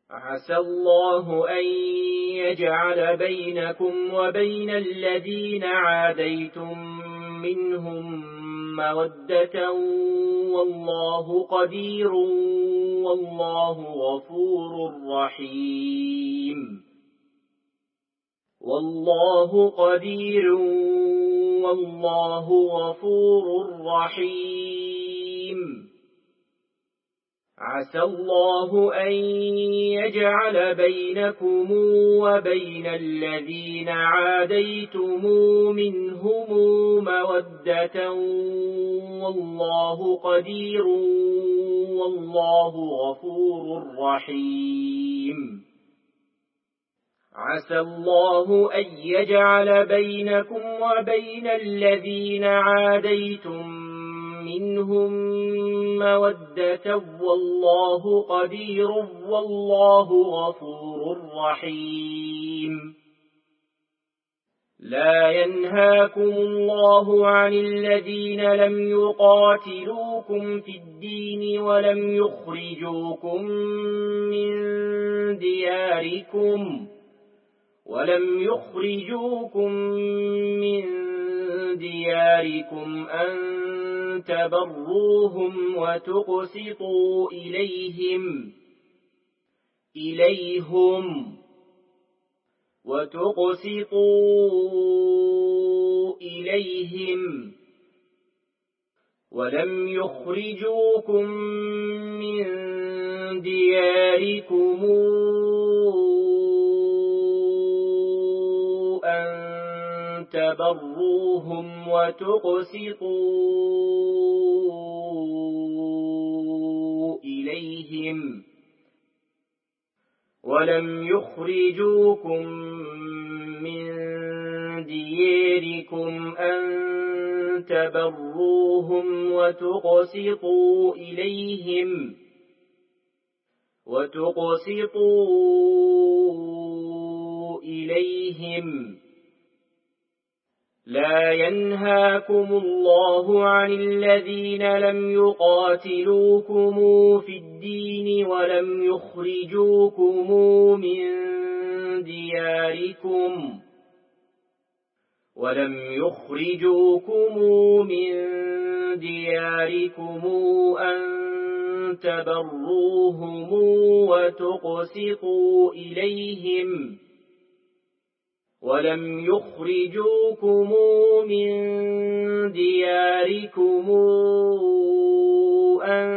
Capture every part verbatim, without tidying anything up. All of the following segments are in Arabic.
عسى الله أن يجعل بينكم وبين الذين عاديتم منهم مودة والله قدير والله غفور رحيم والله قدير والله غفور رحيم عسى الله أن يجعل بينكم وبين الذين عاديتم منهم مودة والله قدير والله غفور رحيم عسى الله أن يجعل بينكم وبين الذين عاديتم منهم مودة والله قدير والله غفور رحيم لا ينهاكم الله عن الذين لم يقاتلوكم في الدين ولم يخرجوكم من دياركم ولم يخرجوكم من دياركم أن تبروهم وتقسطوا إليهم إليهم وتقسطوا إليهم ولم يخرجوكم من دياركم تبروهم وتقسطوا إليهم ولم يخرجوكم من دياركم أن تبروهم وتقسطوا إليهم وتقسطوا إليهم لا ينهاكم الله عن الذين لم يقاتلوكم في الدين ولم يخرجوكم من دياركم ولم يخرجوكم من دياركم أن تبروهم وتقسطوا إليهم ولم يخرجوكم من دياركم أن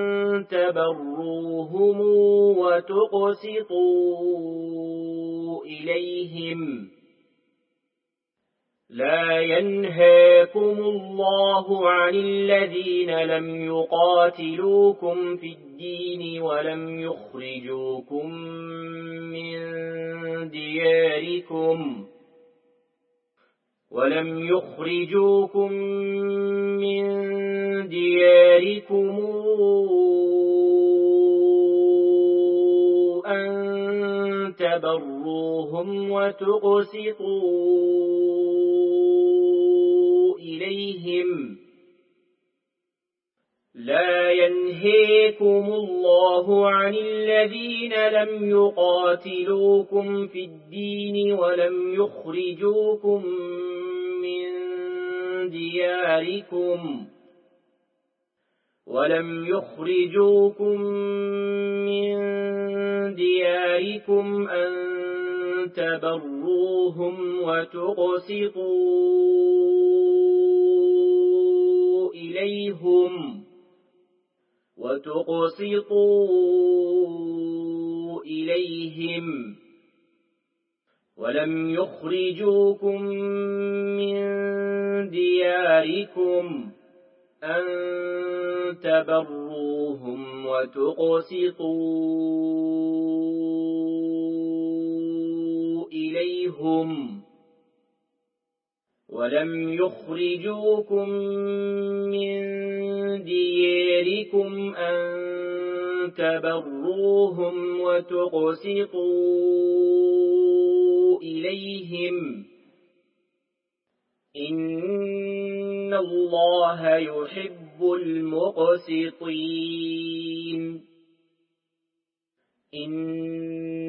تبروهم وتقسطوا إليهم لا ينهاكم الله عن الذين لم يقاتلوكم في الدين ولم يخرجوكم من دياركم ولم يخرجوكم من دياركم أن تبروهم وتقسطوا إليهم لا ينهيكم الله عن الذين لم يقاتلوكم في الدين ولم يخرجوكم من دياركم ولم يخرجوكم من دياركم أن تبروهم وتقسطوا إليهم وتقسطوا إليهم ولم يخرجوكم من دياركم أن تبروهم وتقسطوا إليهم ولم يخرجوكم من دياركم أن تبروهم وتقسطوا إليهم إن الله يحب المقسطين. إن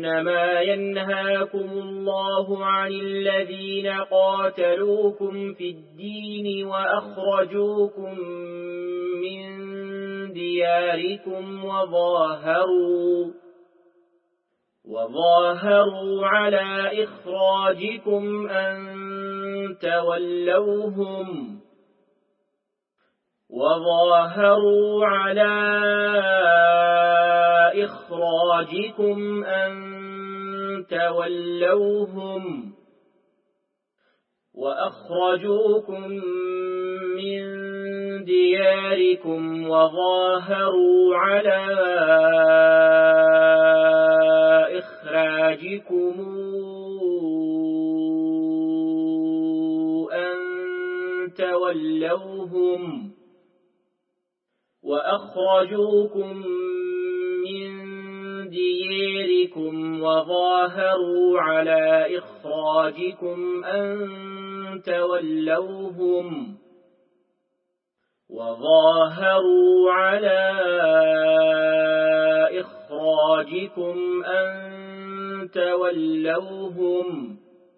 إنما ينهاكم الله عن الذين قاتلوكم في الدين وأخرجوكم من دياركم وظاهروا وظاهروا على إخراجكم أن تولوهم وظاهروا على إخراجكم أن تولوهم وأخرجوكم من دياركم وظاهروا على إخراجكم أن تولوهم وأخرجوكم من دياركم وظاهروا على إخراجكم أن تولوهم وظاهروا على إخراجكم أن تولوهم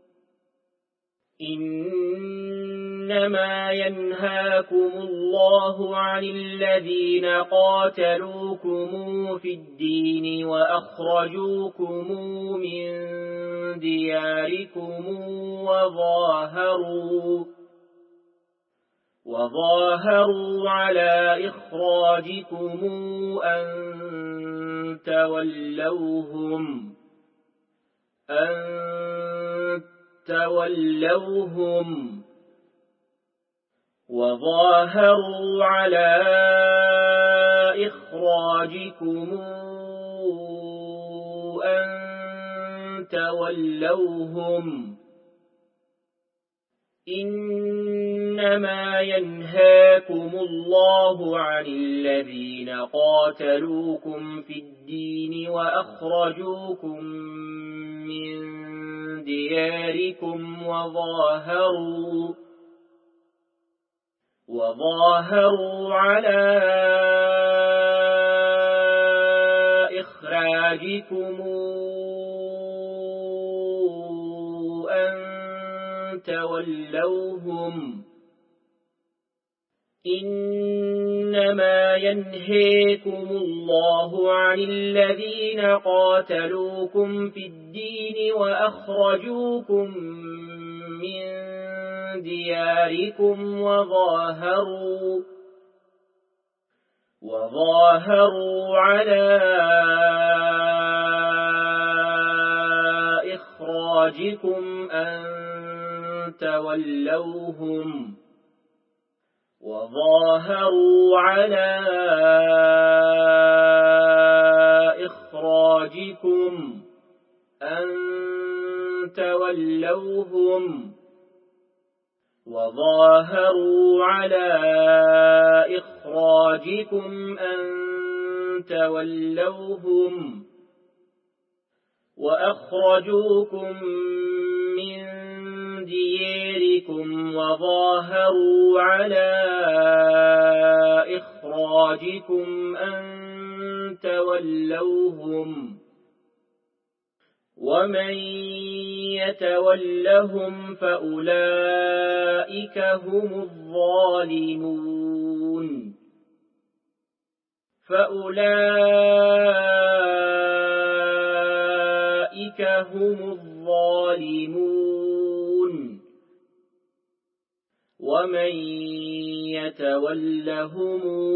إنما ينهاكم الله عن الذين قاتلوكم في الدين وأخرجوكم من دياركم وظاهروا وظاهروا على إخراجكم أن تولوهم أن تولوهم وظاهروا على إخراجكم أن تولوهم إنما ينهاكم الله عن الذين قاتلوكم في الدين وأخرجوكم من دياركم وظاهروا وظاهروا على إخراجكم أن تولوهم إنما ينهاكم الله عن الذين قاتلوكم في الدين وأخرجوكم من دياركم وظاهروا وظاهروا على إخراجكم أن تولوهم وظاهروا على إخراجكم أن تولوهم وظاهروا على إخراجكم أن تولوهم وأخرجوكم من دياركم وظاهروا على إخراجكم أن تولوهم ومن يتولهم فأولئك هم الظالمون فأولئك هم الظالمون ومن يتولهم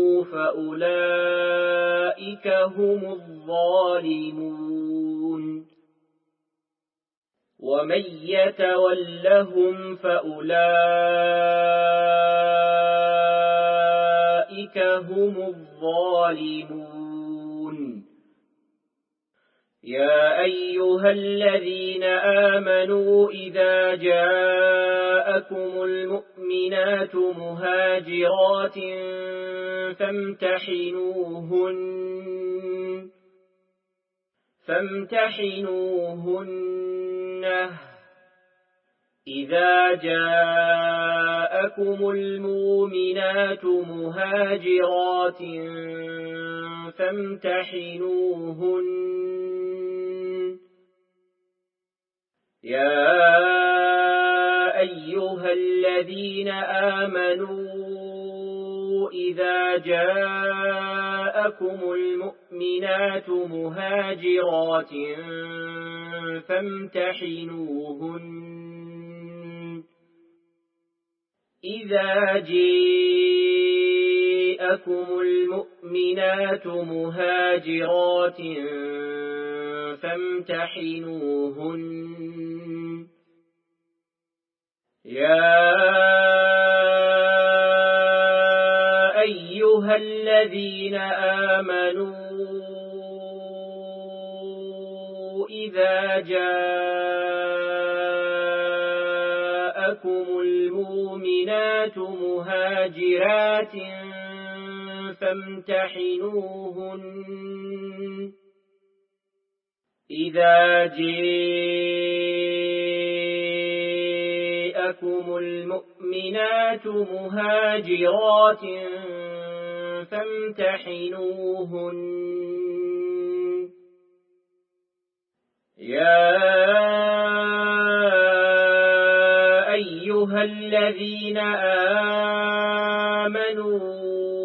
فأولئك هم الظالمون ومن يتولهم فأولئك هم الظالمون يا أيها الذين آمنوا إذا جاءكم المؤمنات مهاجرات فامتحنوهن فامتحنوهن إذا جاءكم المؤمنات مهاجرات فامتحنوهن يا أيها الذين آمنوا إذا جاءكم المؤمنات مهاجرات فامتحنوهن إذا جاءكم المؤمنات مهاجرات فامتحنوهن يا أيها الذين آمنوا إذا جاءكم المؤمنات مهاجرات فامتحنوهن إذا جاءكم المؤمنات مهاجرات فامتحنوهن يا أيها الذين آمنوا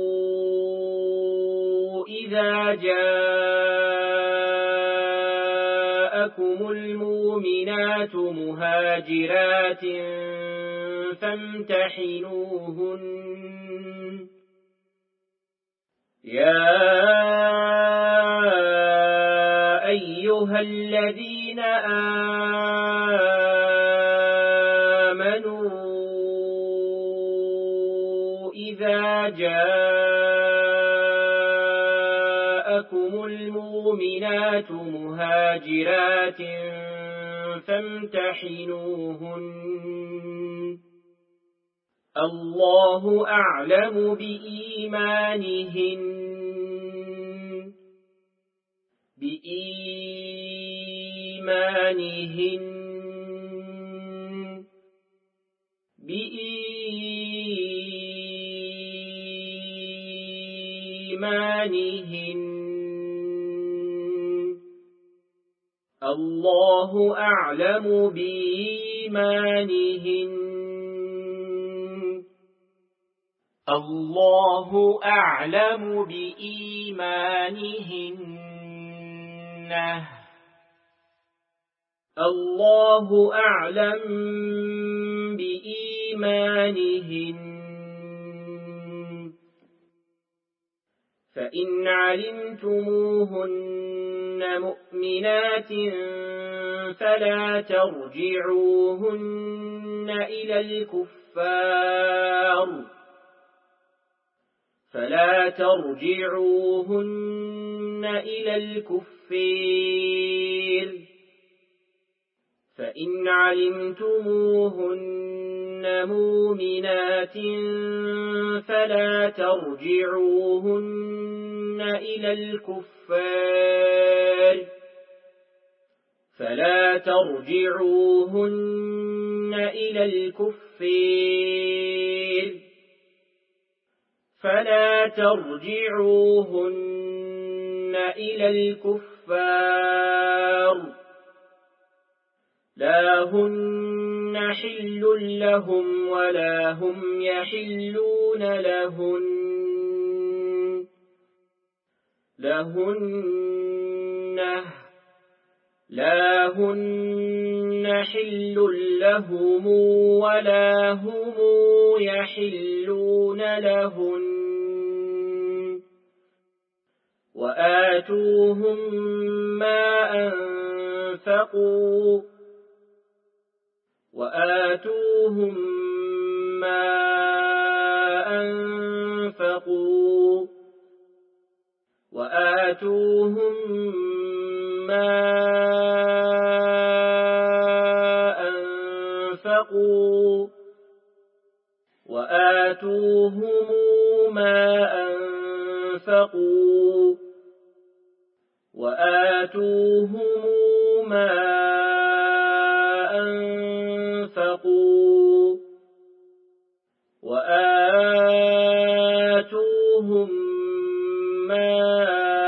إذا جاءكم المؤمنات مهاجرات فامتحنوهن يا أيها الذين آمنوا إذا جاءكم المؤمنات مهاجرات فامتحنوهن الله أعلم بإيمانهن بإيمانهن بإيمانهن الله أعلم بإيمانهن الله أعلم بإيمانهن الله أعلم بإيمانهن فإن علمتموهن مؤمنات فلا ترجعوهن إلى الكفار فلا ترجعوهن إلى الكفار فإن علمتموهن مؤمنات فلا ترجعوهن إلى الكفار فلا ترجعوهن إلى الكفار فلا ترجعوهن إلى الكفار لا هن حل لهم ولا هم يحلون لهن لهن لا هن حل لهم ولا هم يحلون لهن وآتوهم ما أنفقوا وآتوهم ما أنفقوا وآتوهم ما أنفقوا وآتوهم ما أنفقوا وآتوهم ما أنفقوا وآتوهم ما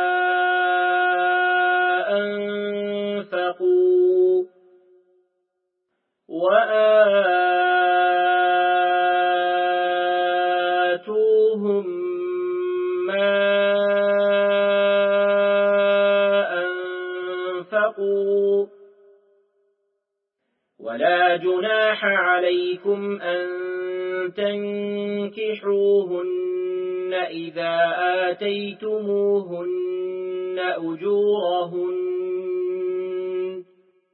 أنفقوا فاتقوا ولا جناح عليكم أن تنكحوهن إذا آتيتموهن أجورهن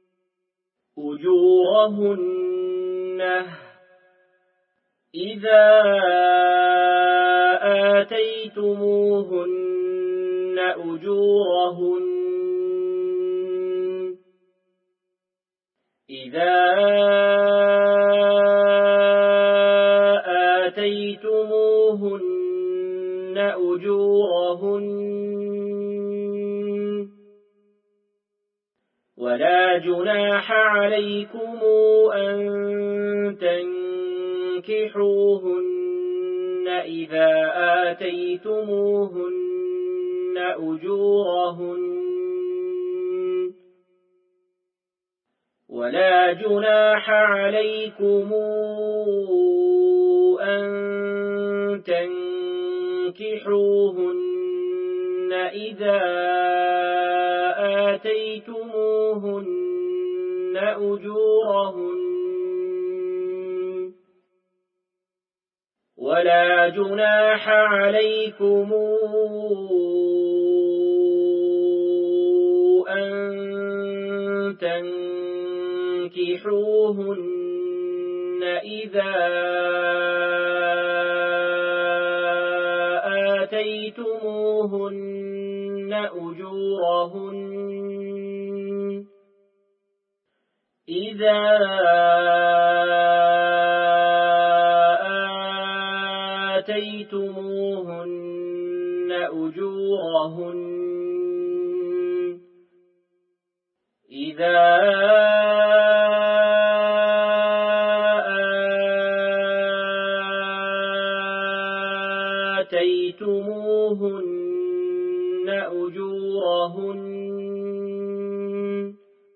أجورهن إذا آتيتموهن أجورهن إذا آتيتموهن أجورهن ولا جناح عليكم أن تنكحوهن إذا آتيتموهن أجورهن ولا جناح عليكم أن تنكحوهن إذا آتيتموهن أجورهن ولا جناح عليكم أن تنكحوهن إذا آتيتموهن أجورهن إذا آتيتموهن أجورهن إذا آتيتموهن أجورهن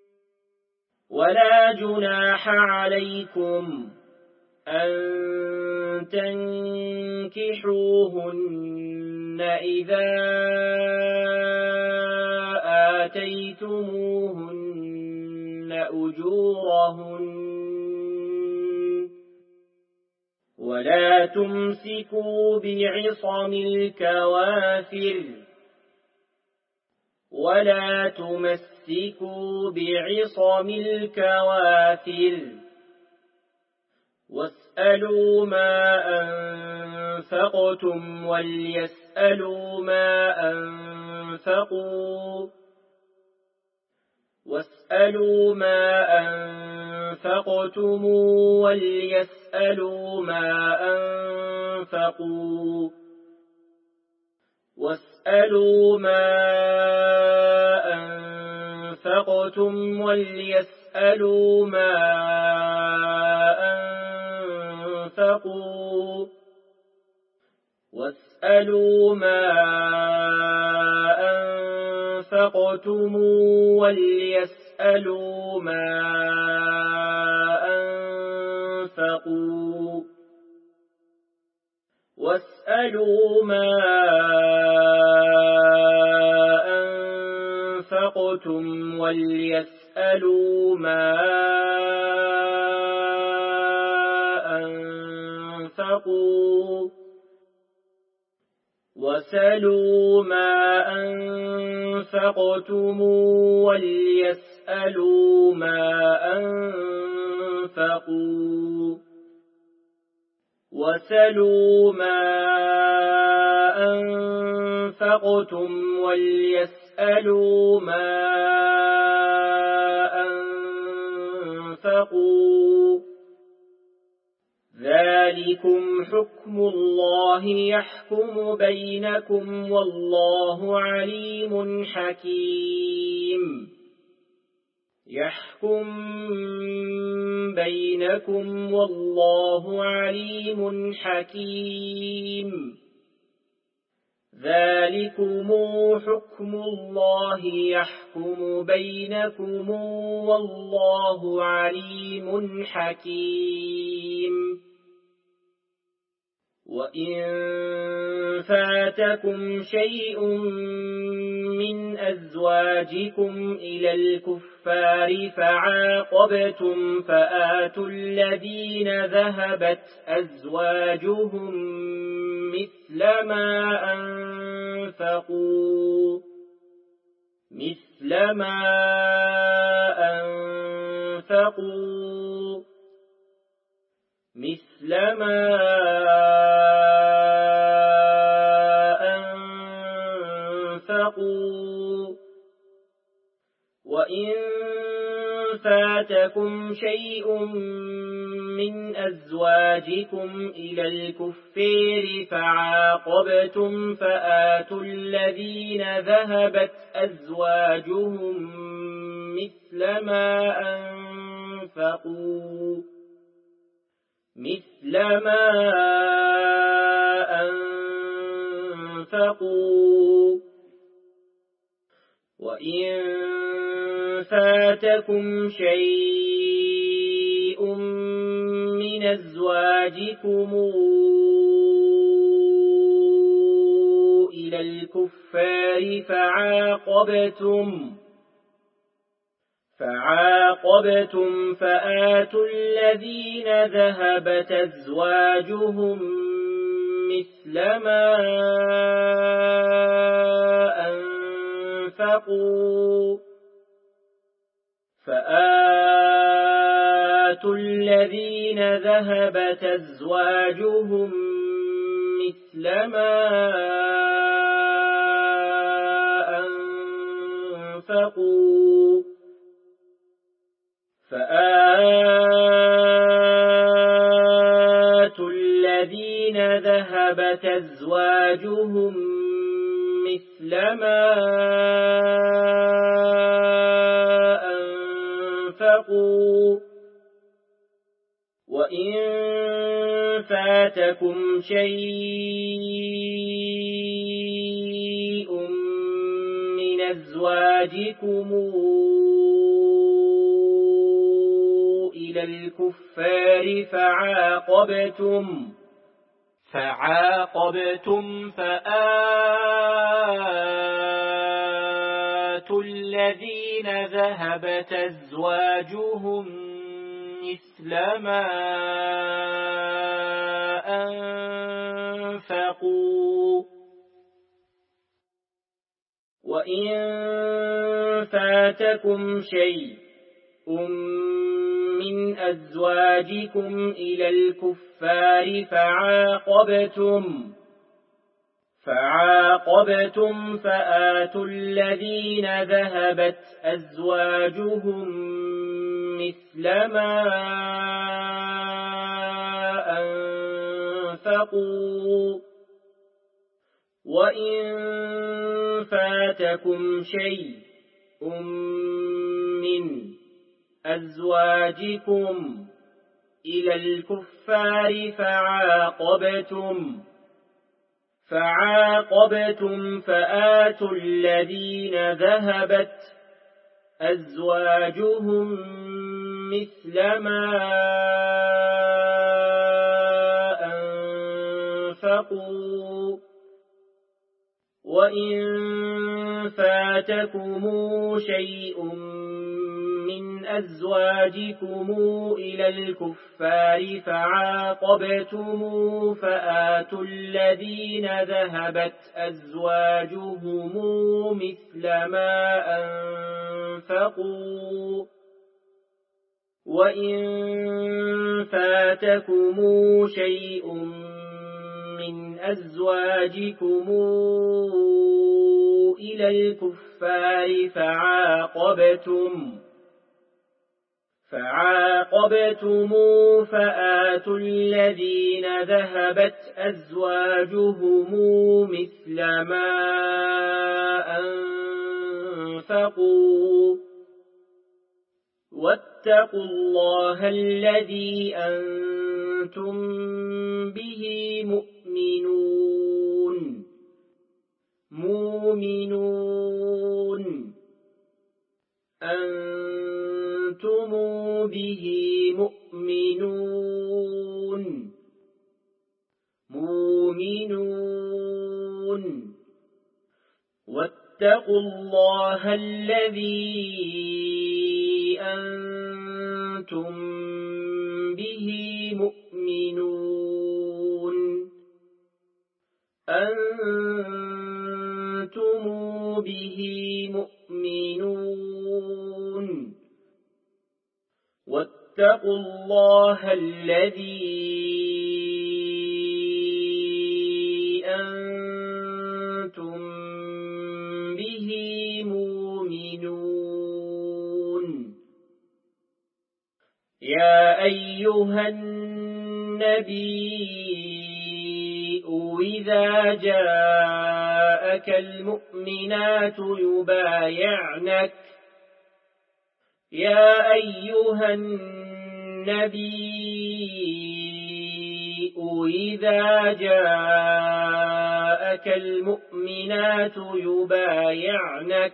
ولا جناح عليكم أن تنكحوهن إذا آتيتموهن أجورهن ولا تمسكوا بعصم الكوافر ولا تمسكوا بعصم الكوافر واسألوا ما أنفقتم وليسألوا ما أنفقوا واسألوا ما أنفقتم وليسألوا ما أنفقوا واسألوا ما أنفقتم وليسألوا ما أنفقوا واسألوا ما أنفقتم وليسألوا ما أنفقوا واسألوا ما أنفقتم وليسألوا ما أنفقوا وسلوا ما أنفقتم وليسألوا ما أنفقوا وسلوا ما أنفقتم وليسألوا ما أنفقوا ذلكم حكم الله يحكم بينكم والله عليم حكيم يحكم بينكم والله عليم حكيم ذلكم حكم الله يحكم بينكم والله عليم حكيم وإن فاتكم شيء من أزواجكم إلى الكفار فعاقبتم فآتوا الذين ذهبت أزواجهم مثل ما أنفقوا مثل ما أنفقوا مثل ما أنفقوا وإن فاتكم شيء من أزواجكم إلى الكفار فعاقبتم فآتوا الذين ذهبت أزواجهم مثل ما أنفقوا مثل ما أنفقوا وإن فاتكم شيء من أزواجكم إلى الكفار فعاقبتم فعاقبتم فآتوا الذين ذهبت أزواجهم مثل ما أنفقوا فآتوا الذين ذهبت أزواجهم مثل ما أنفقوا فآتوا الذين ذهبت أزواجهم مثل ما أنفقوا وإن فاتكم شيء من أزواجكم إلى الكفار فعاقبتم فعاقبتم فآتوا الذين ذهبت أزواجهم مثل ما أنفقوا وإن فاتكم شيء من أزواجكم إلى الكفار فعاقبتم فعاقبتم فآتوا الذين ذهبت أزواجهم مثل ما أنفقوا وإن فاتكم شيء من أزواجكم إلى الكفار فعاقبتم فعاقبتم فآتوا الذين ذهبت أزواجهم مثل ما أنفقوا وإن فاتكم شيء من أزواجكم إلى الكفار فعاقبتم فآتوا الذين ذهبت أزواجهم مثل ما أنفقوا وإن فاتكم شيء من أزواجكم إلى الكفار فعاقبتم فعاقبتم فآتوا الذين ذهبت أزواجهم مثل ما أنفقوا واتقوا الله الذي أنتم به مؤمنون مؤمنون أنتم به مؤمنون مؤمنون واتقوا الله الذي أنتم به مؤمنون أنتم به مؤمنون واتقوا الله الذي أنتم به مؤمنون يا أيها النبي إذا جاءك المؤمنات يبايعنك يا أيها النبي إذا جاءك المؤمنات يبايعنك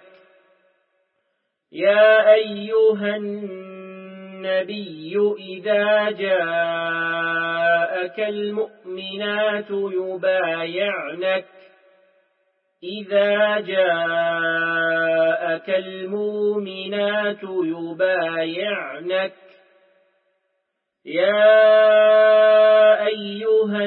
يا أيها النبي إذا جاءك المؤمنات يبايعنك إذا جاءك المؤمنات يبايعنك يا أيها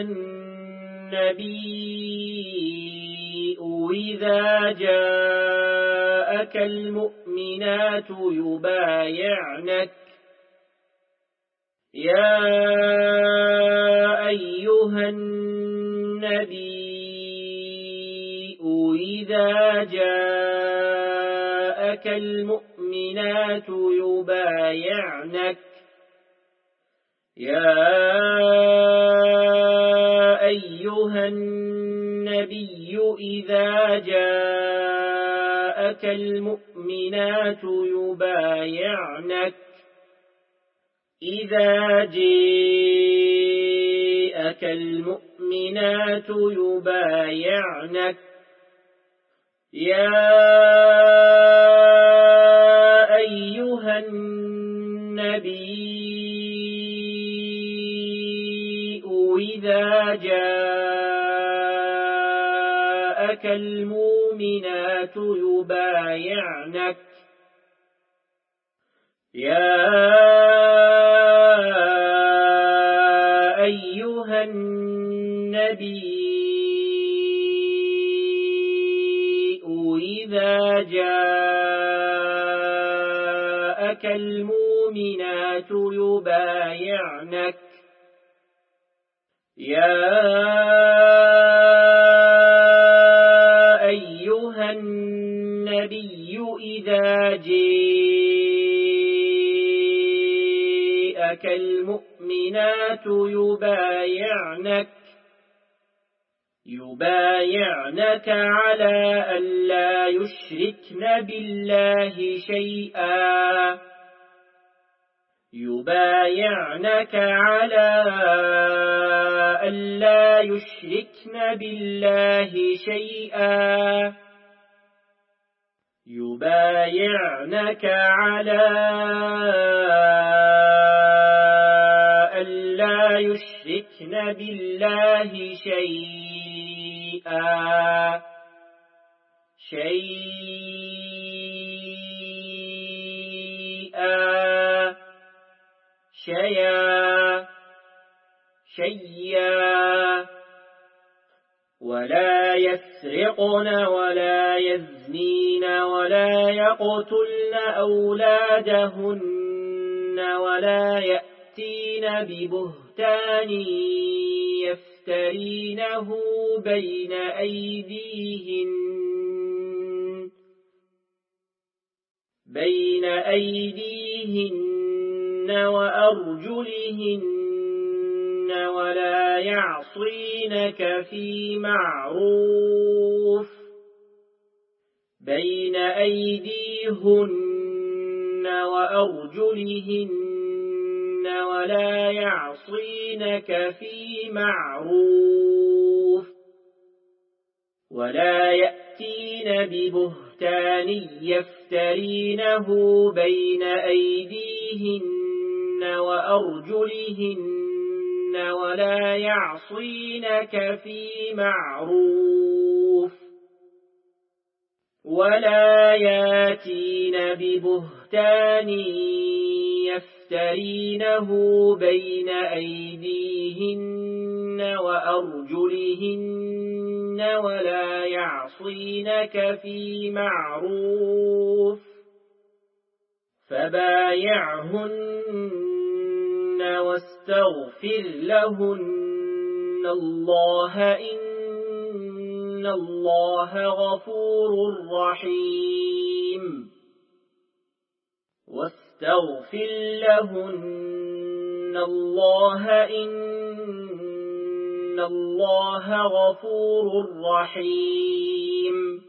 النبي إذا جاءك المؤمنات يبايعنك يا أيها النبي إذا جاءك المؤمنات يبايعنك يا أيها النبي إذا جاءك المؤمنات يبايعنك إذا جاءك المؤمنات يبايعنك يا أيها النبي إذا جاءك المؤمنات يبايعنك يا أيها النبي إذا جاءك المؤمنات يبايعنك يا أيها النبي إذا جاءك المؤمنات يبايعنك يبايعنك على ألا يشركن بالله شيئا يبايعنك على ألا يشركن بالله شيئا يبايعنك على ألا يشركن بالله شيئا شيئا شيئا شيئا ولا يسرقن ولا يزنين ولا يقتلن أولادهن ولا يأتين ببهتان يفترينه بين أيديهن بين أيديهن وأرجلهن ولا يعصينك في معروف بين أيديهن وأرجلهن ولا يعصينك في معروف ولا يأتين ببهتان يفترينه بين أيديهن وأرجلهن ولا يعصينك في معروف ولا ياتين ببهتان يفترينه بين أيديهن وأرجلهن ولا يعصينك في معروف فبايعهن واستغفر لهن الله إن الله غفور رحيم واستغفر لهن الله إن الله غفور رحيم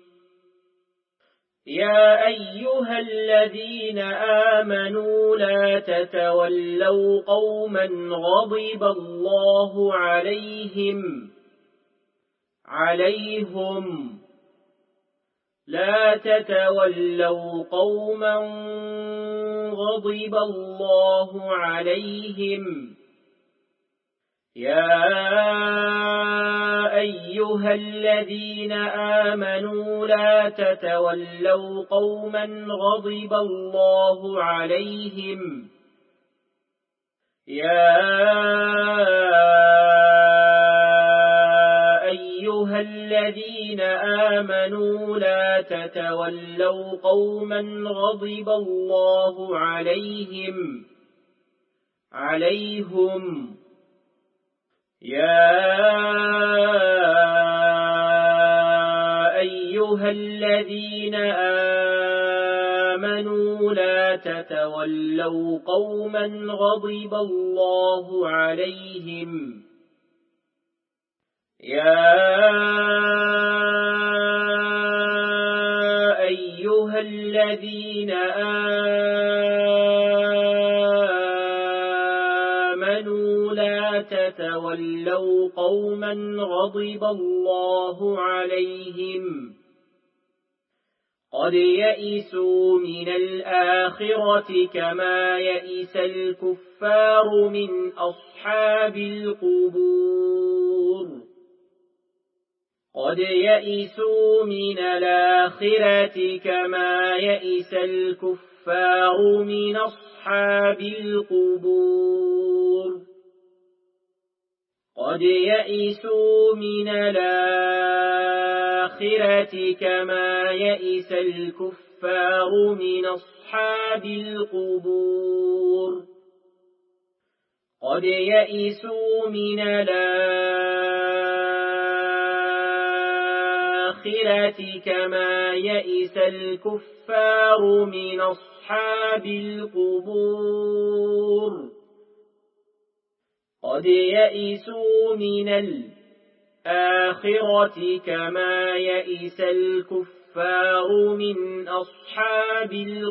يا أيها الذين آمنوا لا تتولوا قوما غضب الله عليهم عليهم لا تتولوا قوما غضب الله عليهم يا أيها الذين آمنوا لا تتولوا قوما غضب الله عليهم يا أيها الذين آمنوا لا تتولوا قوما غضب الله عليهم عليهم يا أيها الذين آمنوا لا تتولوا قوما غضب الله عليهم يا أيها الذين آمنوا لا تتولوا قوما غضب الله عليهم قد يئسوا من الآخرة كما يئس الكفار من أصحاب القبور قد يئسوا من الآخرة كما يئس الكفار من أصحاب القبور قد يئسوا من الآخرة كما يئس الكفار من أصحاب القبور قد يئسوا من الآخرة كما يئس الكفار من أصحاب القبور قد يئسوا من الآخرة كما يئس الكفار من أصحاب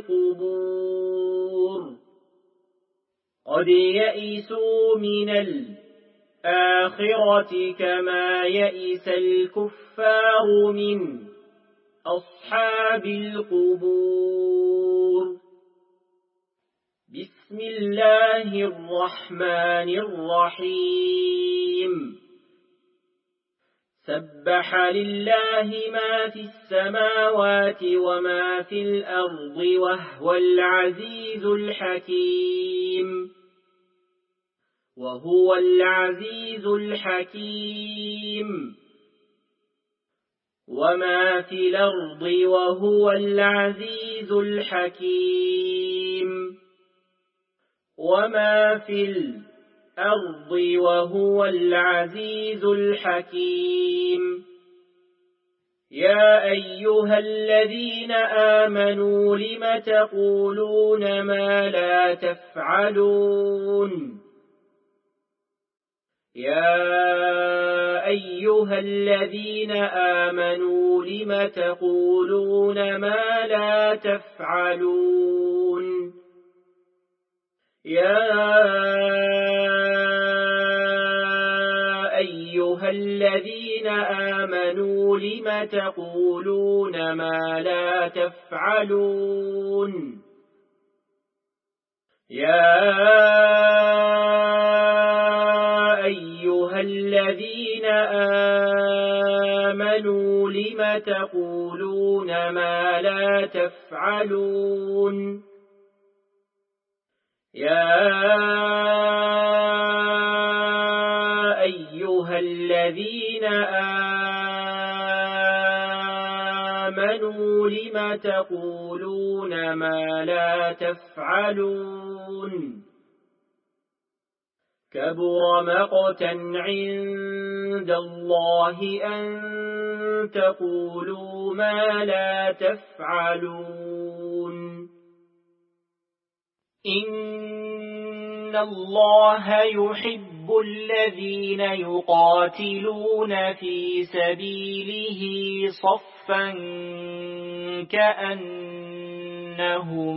القبور قد يئسوا من الآخرة كما يئس الكفار من أصحاب القبور بسم الله الرحمن الرحيم سبح لله ما في السماوات وما في الأرض وهو العزيز الحكيم وهو العزيز الحكيم وما في الأرض وهو العزيز الحكيم وما في الأرض وهو العزيز الحكيم يا أيها الذين آمنوا لم تقولون ما لا تفعلون يا أيها الذين آمنوا لم تقولون ما لا تفعلون يا أيها الذين آمنوا لم تقولون ما لا تفعلون يا أيها الذين آمنوا لم تقولون ما لا تفعلون يا أيها الذين آمنوا لم تقولون ما لا تفعلون كبر مقتا عند الله أن تقولوا ما لا تفعلون إن الله يحب الذين يقاتلون في سبيله صفا كأنهم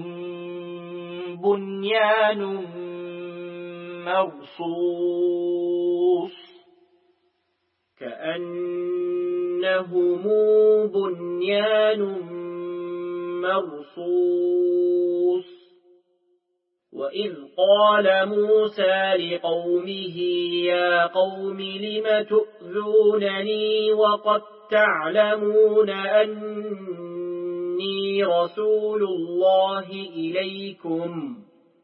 بنيان مرصوص كأنهم بنيان مرصوص وإذ قال موسى لقومه يا قوم لم تؤذونني وقد تعلمون أني رسول الله إليكم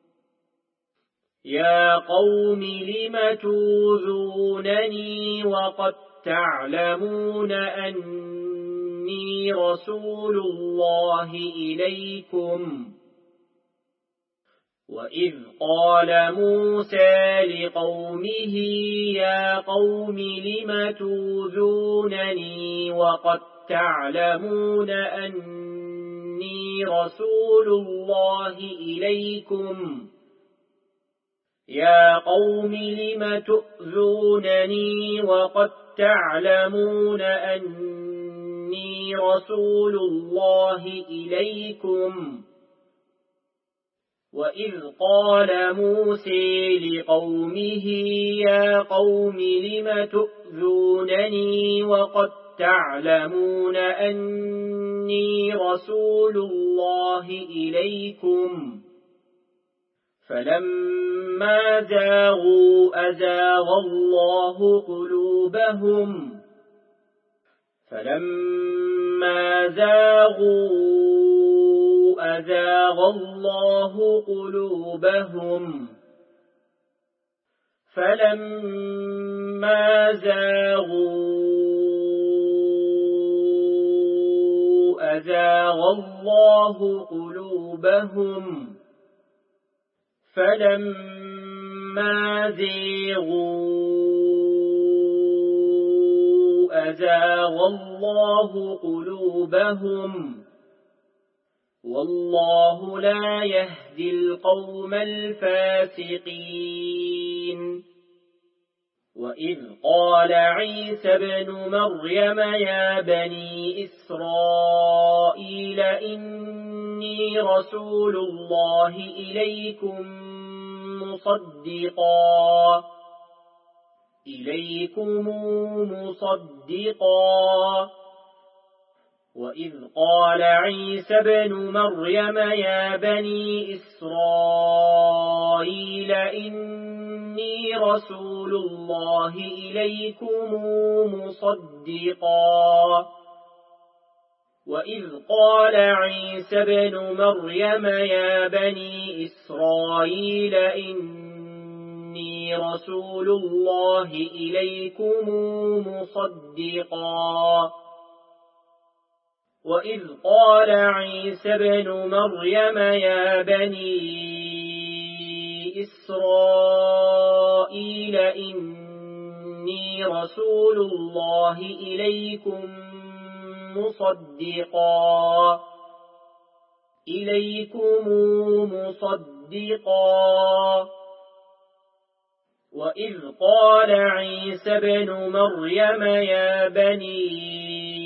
يا قوم لم تؤذونني وقد تعلمون أني رسول الله إليكم وإذ قال موسى لقومه يا قوم لم تؤذونني وقد تعلمون أني رسول الله إليكم يا قوم لم تؤذونني وقد تعلمون أني رسول الله إليكم وإذ قال موسى لقومه يا قوم لم تؤذونني وقد تعلمون أني رسول الله إليكم فلما زاغوا أزاغ الله قلوبهم فلما زاغوا أزاغ الله قلوبهم فلما زاغوا أزاغ الله قلوبهم فلما زاغوا أزاغ الله قلوبهم والله لا يهدي القوم الفاسقين وإذ قال عيسى ابن مريم يا بني إسرائيل إني رسول الله إليكم مصدقا إليكم مصدقا وإذ قال عيسى ابن مريم يا بني إسرائيل إني رسول الله إليكم مصدقا وإذ قال عيسى ابن مريم يا بني إسرائيل إني رسول الله إليكم مصدقا وإذ قال عيسى ابن مريم يا بني إسرائيل إني رسول الله إليكم مصدقا إليكم مصدقا وإذ قال عيسى ابن مريم يا بني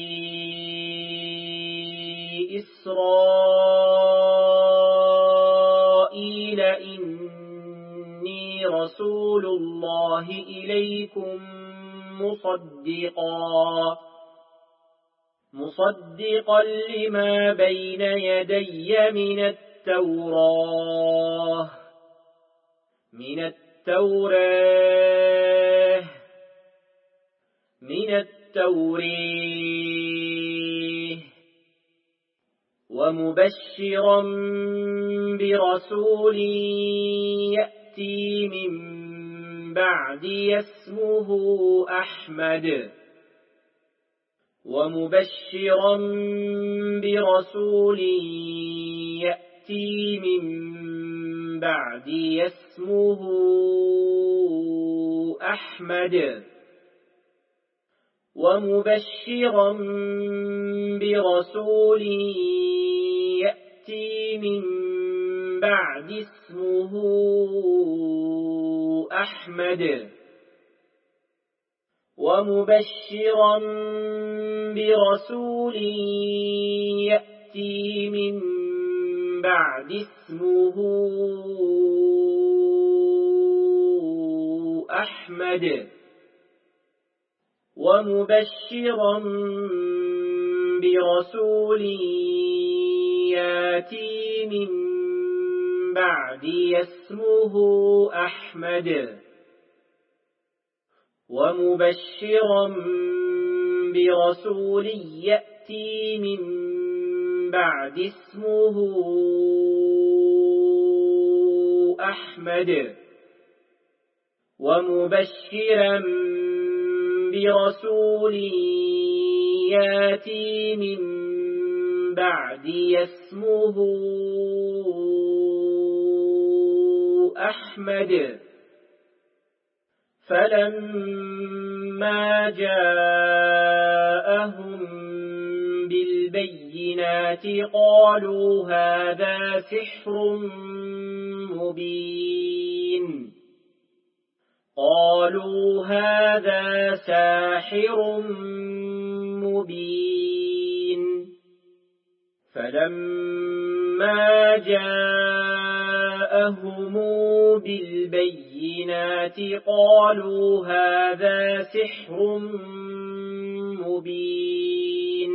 إسرائيل إني رسول الله إليكم مصدقا مصدقا لما بين يدي من التوراة من التوراة من التوريه ومبشرا برسول يأتي من بعدي اسمه أحمد ومبشرا برسول يأتي من بعدي اسمه أحمد ومبشرا برسول يأتي من بعد اسمه أحمد ومبشرا برسول يأتي من بعد اسمه أحمد ومبشرا برسول يأتي من بعدي اسمه أحمد ومبشرا برسول يأتي من بعد اسمه أحمد ومبشرا برسول يأتي من بعدي اسمه أحمد فلما جاءهم بالبينات قالوا هذا سحر مبين قالوا هذا ساحر مبين فلما جاءهم بالبينات قالوا هذا سحر مبين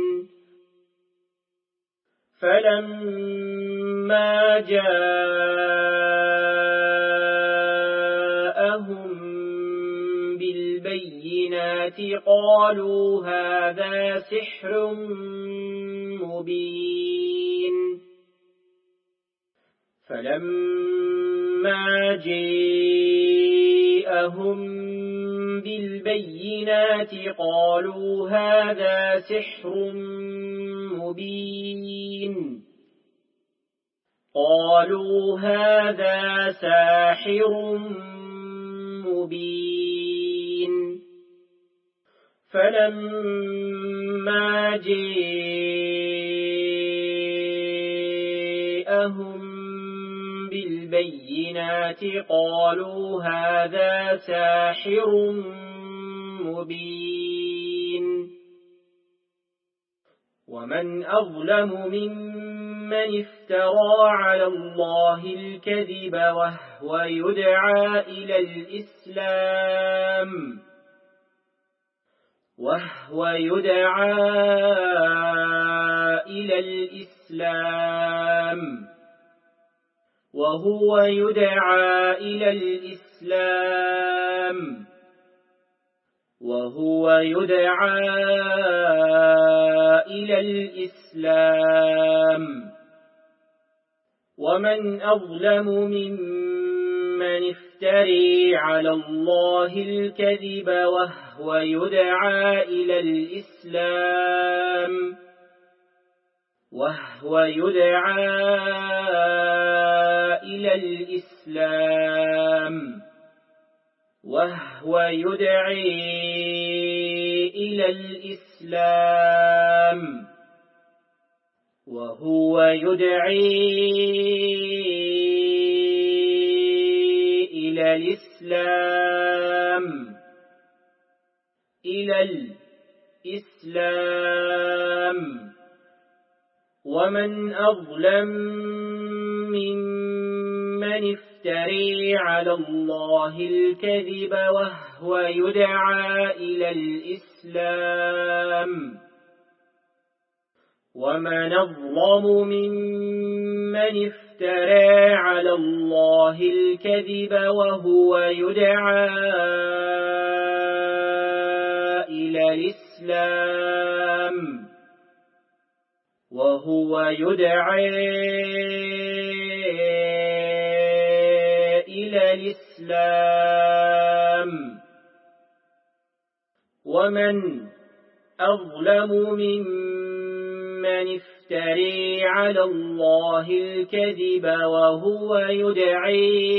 فلما جاءهم بالبينات قالوا هذا سحر مبين فلما جاءهم بالبينات قالوا هذا سحر مبين قالوا هذا ساحر مبين فلما جاءهم بالبينات قالوا هذا ساحر مبين ومن أظلم ممن افترى على الله الكذب وهو يدعى إلى الإسلام وهو يدعى إلى الإسلام وهو يدعى إلى الإسلام وهو يدعى إلى الإسلام ومن أظلم ممن افتري على الله الكذب وهو يدعى إلى الإسلام وهو يدعى إلى الإسلام وهو يدعي إلى الإسلام وهو يدعي إلى الإسلام إلى الإسلام ومن أظلم ممن افتري على الله الكذب وهو يدعى إلى الإسلام ومن أظلم ممن افترى على الله الكذب وهو يدعى إلى إلى الإسلام وهو يدعى إلى الإسلام ومن أظلم ممن افتري على الله الكذب وهو يدعي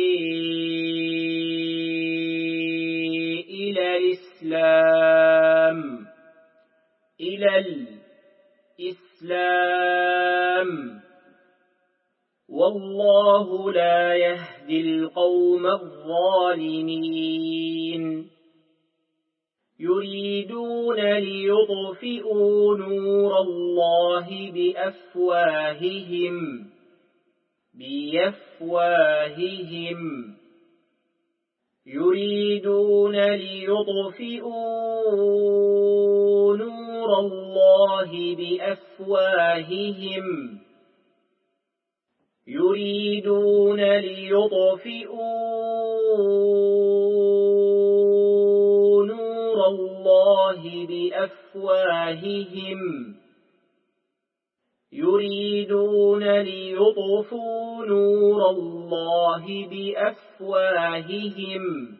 إلى الإسلام إلى الإسلام والله لا يهدي القوم الظالمين يريدون ليطفئوا نور الله بأفواههم بأفواههم يريدون ليطفئوا نور الله بأفواههم يريدون ليطفئوا نور الله بأفواههم يريدون ليطفئوا نور الله بأفواههم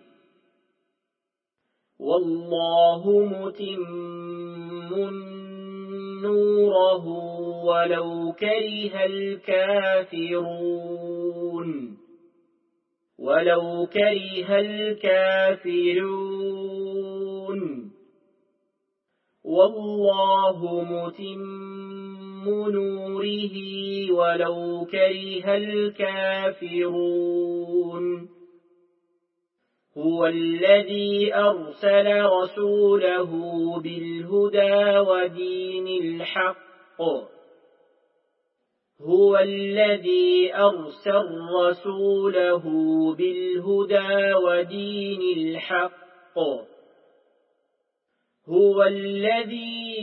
والله متم نوره ولو كره الكافرون ولو كره الكافرون والله متم نوره ولو كره الكافرون هو الذي أرسل رسوله بالهدى ودين الحق هو الذي أرسل رسوله بالهدى ودين الحق هو الذي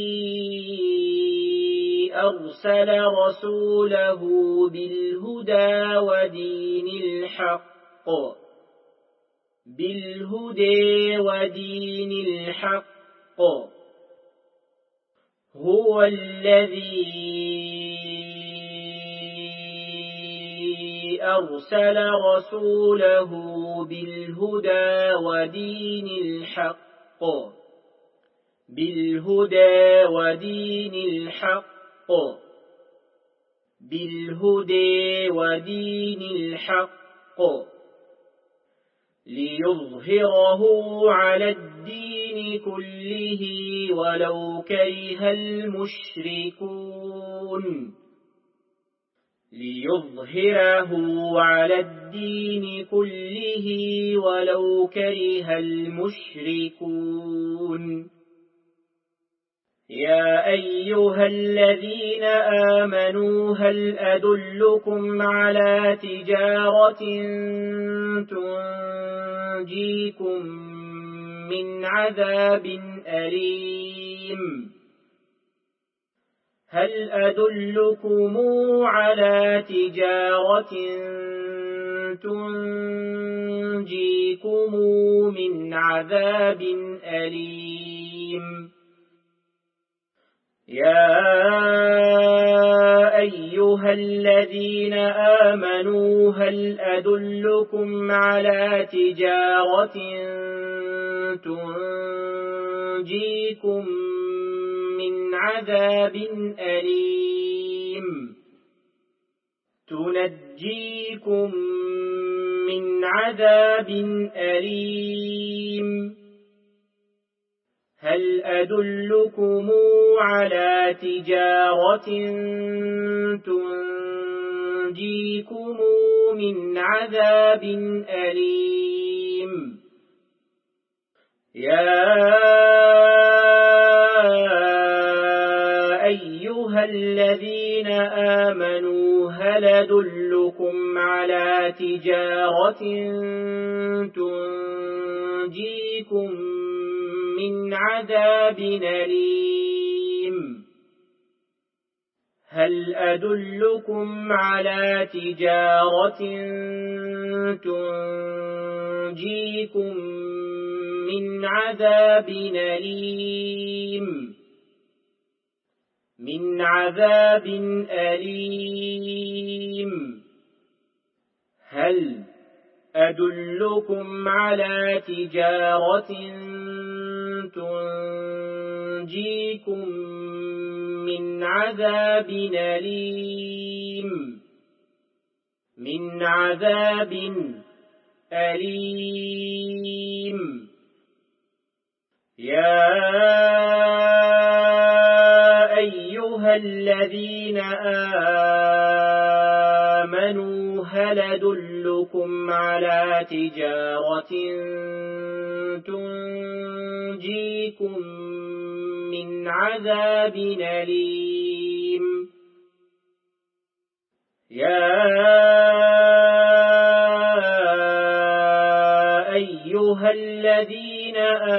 أرسل رسوله بالهدى ودين الحق بالهدى ودين الحق هو الذي أرسل رسوله بالهدى ودين الحق بالهدى ودين الحق بالهدى ودين الحق ليظهره على الدين كله ولو كره المشركون ليظهره على الدين كله ولو كره المشركون يا أيها الذين آمنوا هل أدلكم على تجارة تنجيكم من عذاب أليم هل أدلكم على تجارة تنجيكم من عذاب أليم يا أيها الذين آمنوا هل أدلكم على تجارة تنجيكم من عذاب أليم تنجيكم من عذاب أليم هل أدلكم على تجارة تنجيكم من عذاب أليم يا أيها الذين آمنوا هل أدلكم على تجارة تنجيكم من عذاب أليم هل أدلكم على تجارة تنجيكم من عذاب أليم من عذاب أليم هل أدلكم على تجارة تنجيكم من عذاب أليم من عذاب أليم يا أيها الذين آمنوا هل أدلكم على تجارة تنجيكم من عذاب أليم يا أيها الذين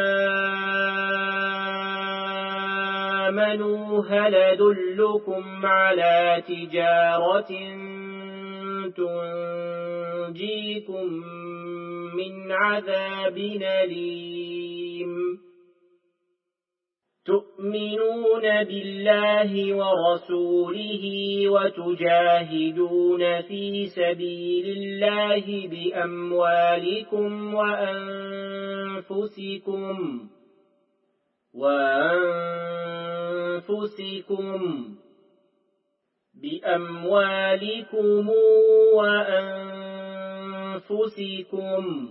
آمنوا هل أدلكم على تجارة تنجيكم من عذاب أليم تؤمنون بالله ورسوله وتجاهدون في سبيل الله بأموالكم وأنفسكم وأنفسكم بأموالكم وأنفسكم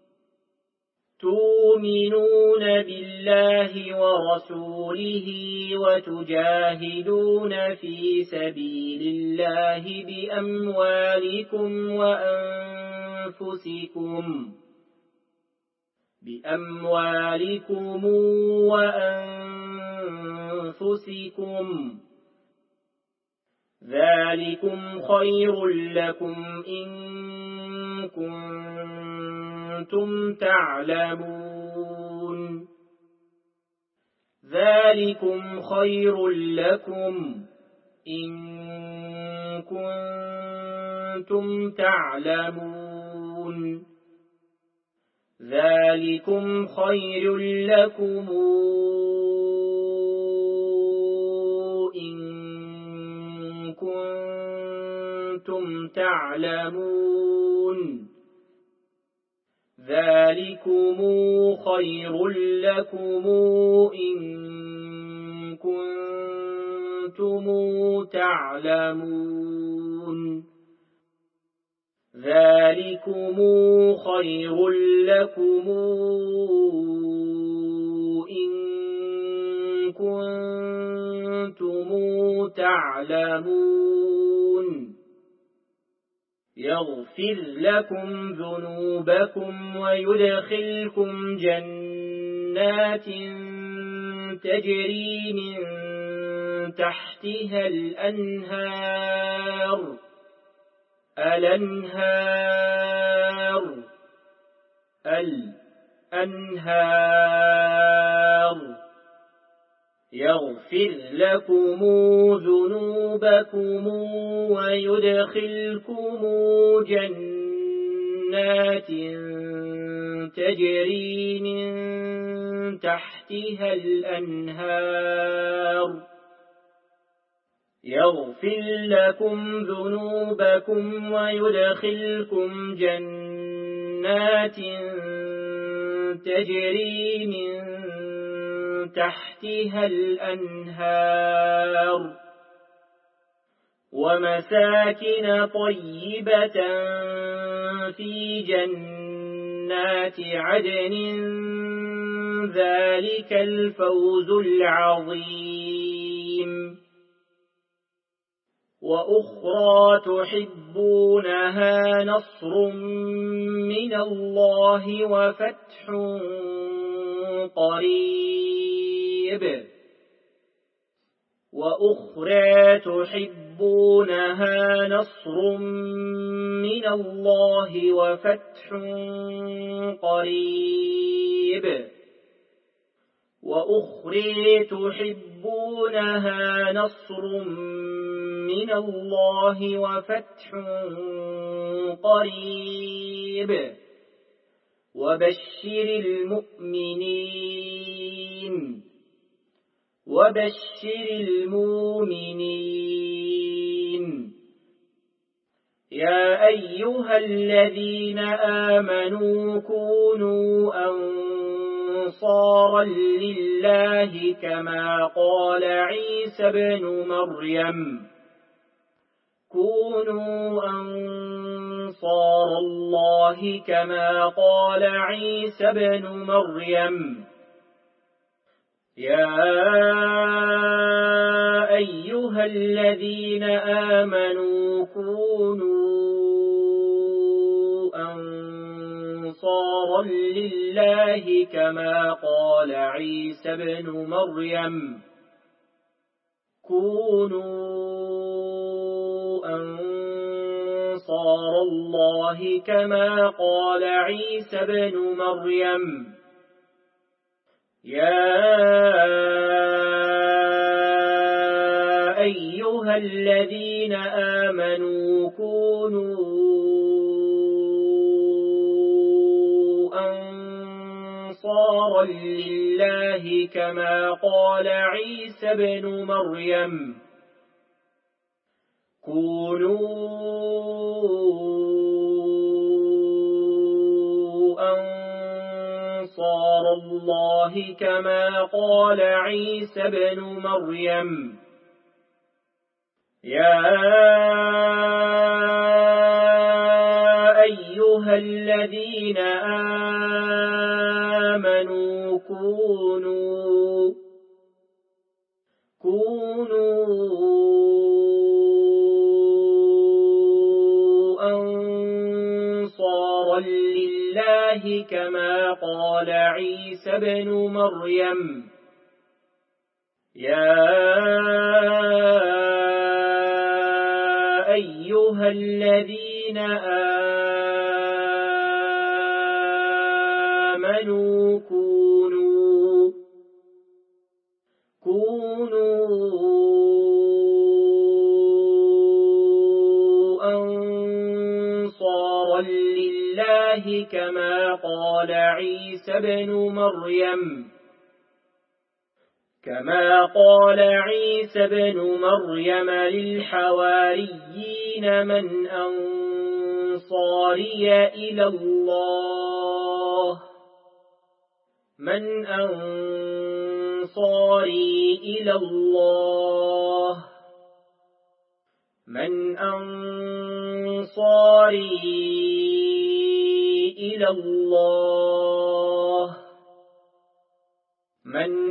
تؤمنون بالله ورسوله وتجاهدون في سبيل الله بأموالكم وأنفسكم بأموالكم وأنفسكم ذلكم خير لكم إن كنتم تعلمون ذلكم خير لكم إن كنتم تعلمون ذلكم خير لكم إن كنتم تعلمون ذلكم خير لكم إن كنتم تعلمون ذلكم خير لكم إن كنتم تعلمون يغفر لكم ذنوبكم ويدخلكم جنات تجري من تحتها الأنهار الأنهار الأنهار يغفر لكم ذنوبكم ويدخلكم جنات تجري من تحتها الأنهار يغفر لكم ذنوبكم ويدخلكم جنات تجري من تحتها الأنهار ومساكن طيبة في جنات عدن ذلك الفوز العظيم وأخرى تحبونها نصر من الله وفتح قريب وأخرى تحبونها نصر من الله وفتح قريب وأخرى تحبونها نصر من الله وفتح قريب وبشر المؤمنين وبشر المؤمنين يا أيها الذين آمنوا كونوا أنصارا لله كما قال عيسى ابن مريم كونوا أنصار الله كما قال عيسى ابن مريم يا أيها الذين آمنوا كونوا أنصارا لله كما قال عيسى ابن مريم كونوا أنصار الله كما قال عيسى ابن مريم يا أيها الذين آمنوا كونوا أنصارا لله كما قال عيسى ابن مريم كونوا أنصار الله كما قال عيسى ابن مريم يا أيها الذين آمنوا كونوا كونوا أنصارا لله كما قال عيسى ابن مريم يا أيها الذين آمنوا كونوا كونوا أنصارا لله كما قال عيسى ابن مريم كما قال عيسى ابن مريم للحواريين من أنصاري إلى الله من أنصاري إلى الله من أنصاري إلى الله من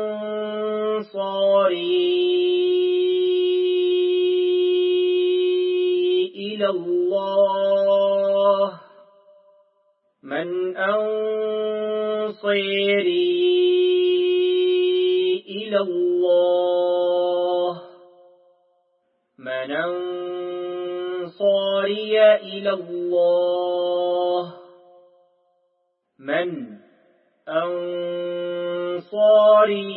أنصاري إلى الله من أنصاري إلى الله من أنصاري إلى الله من أنصاري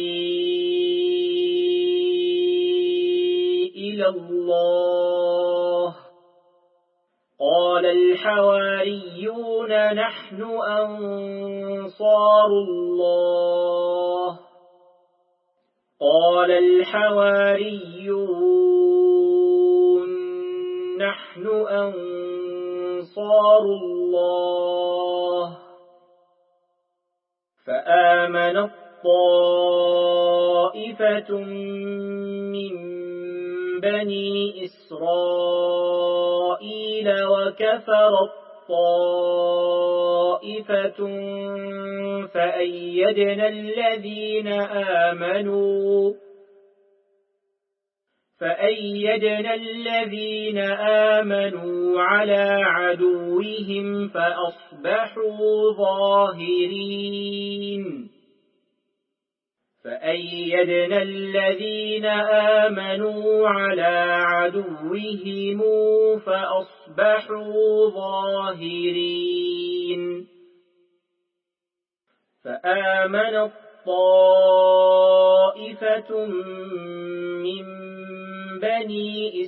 إلى الله قال الحواريون نحن أنصار الله قال الحواريون نحن أنصار الله فآمنت طائفة من بني إسرائيل وكفرت طائفة فأيدنا الذين آمنوا فأيدنا الذين آمنوا على عدوهم فأصبحوا ظاهرين فأيدنا الذين آمنوا على عدوهم فأصبحوا ظاهرين فآمنت طائفة من بني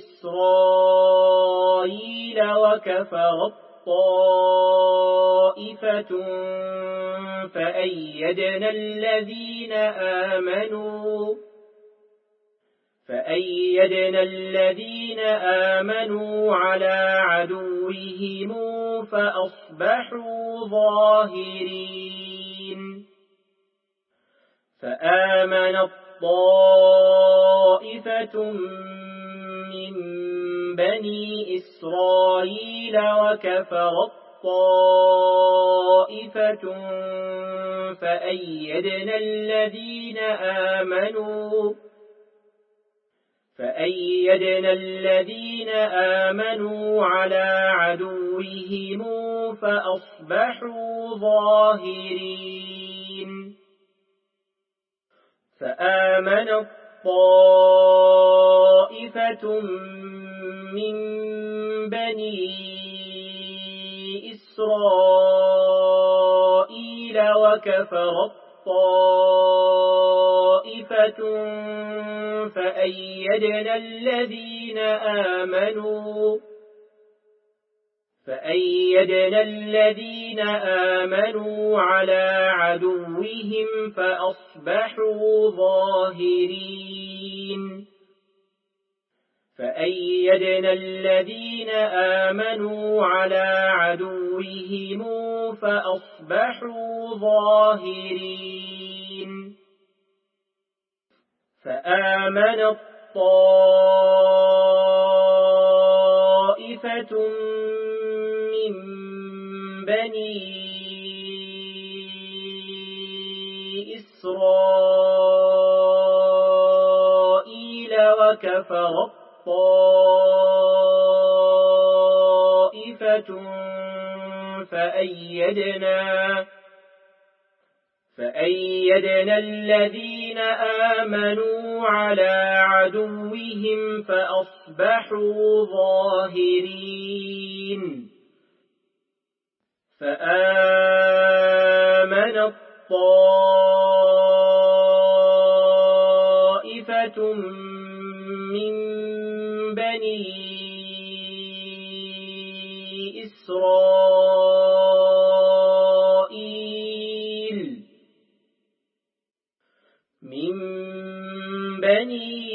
إسرائيل وكفرت طائفة فأيدنا الذين آمنوا فأيدنا الذين آمنوا على عدوهم فأصبحوا ظاهرين فآمنت طائفة من بني إسرائيل وكفرت طائفة فأيدنا الذين آمنوا فأيدنا الذين آمنوا على عدوهم فأصبحوا ظاهرين فآمنت طائفة من بني إسرائيل وكفرت طائفة فأيدنا الذين آمنوا فأيدنا الذين آمنوا على عدوهم فأصبحوا ظاهرين فأيدنا الذين آمنوا على عدوهم فأصبحوا ظاهرين فآمنت طائفة من بني إسرائيل وكفرت طائفة فأيدنا فأيدنا الذين آمنوا على عدوهم فأصبحوا ظاهرين فآمنت طائفة من بني إسرائيل من بني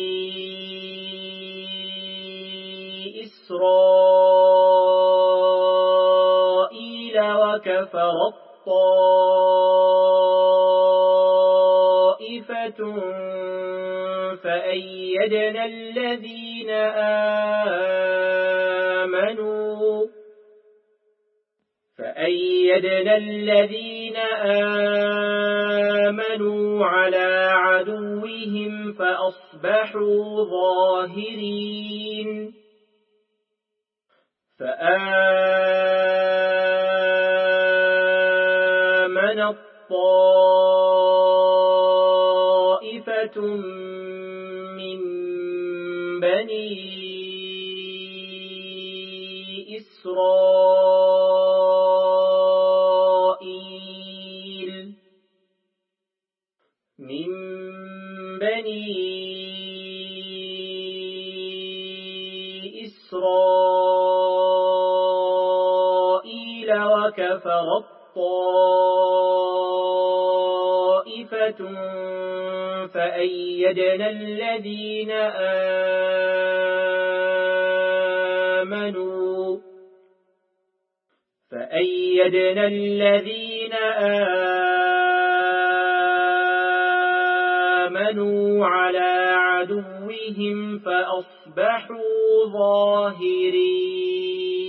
إسرائيل وكفرت طائفة فأيدنا الذين آمنوا فأيدنا الذين آمنوا على عدوهم فأصبحوا ظاهرين فآمنت طائفة من بني إسرائيل من بني إسرائيل وكفرت طائفة فأيدنا الذين آمنوا فأيدنا الذين آمنوا على عدوهم فأصبحوا ظاهرين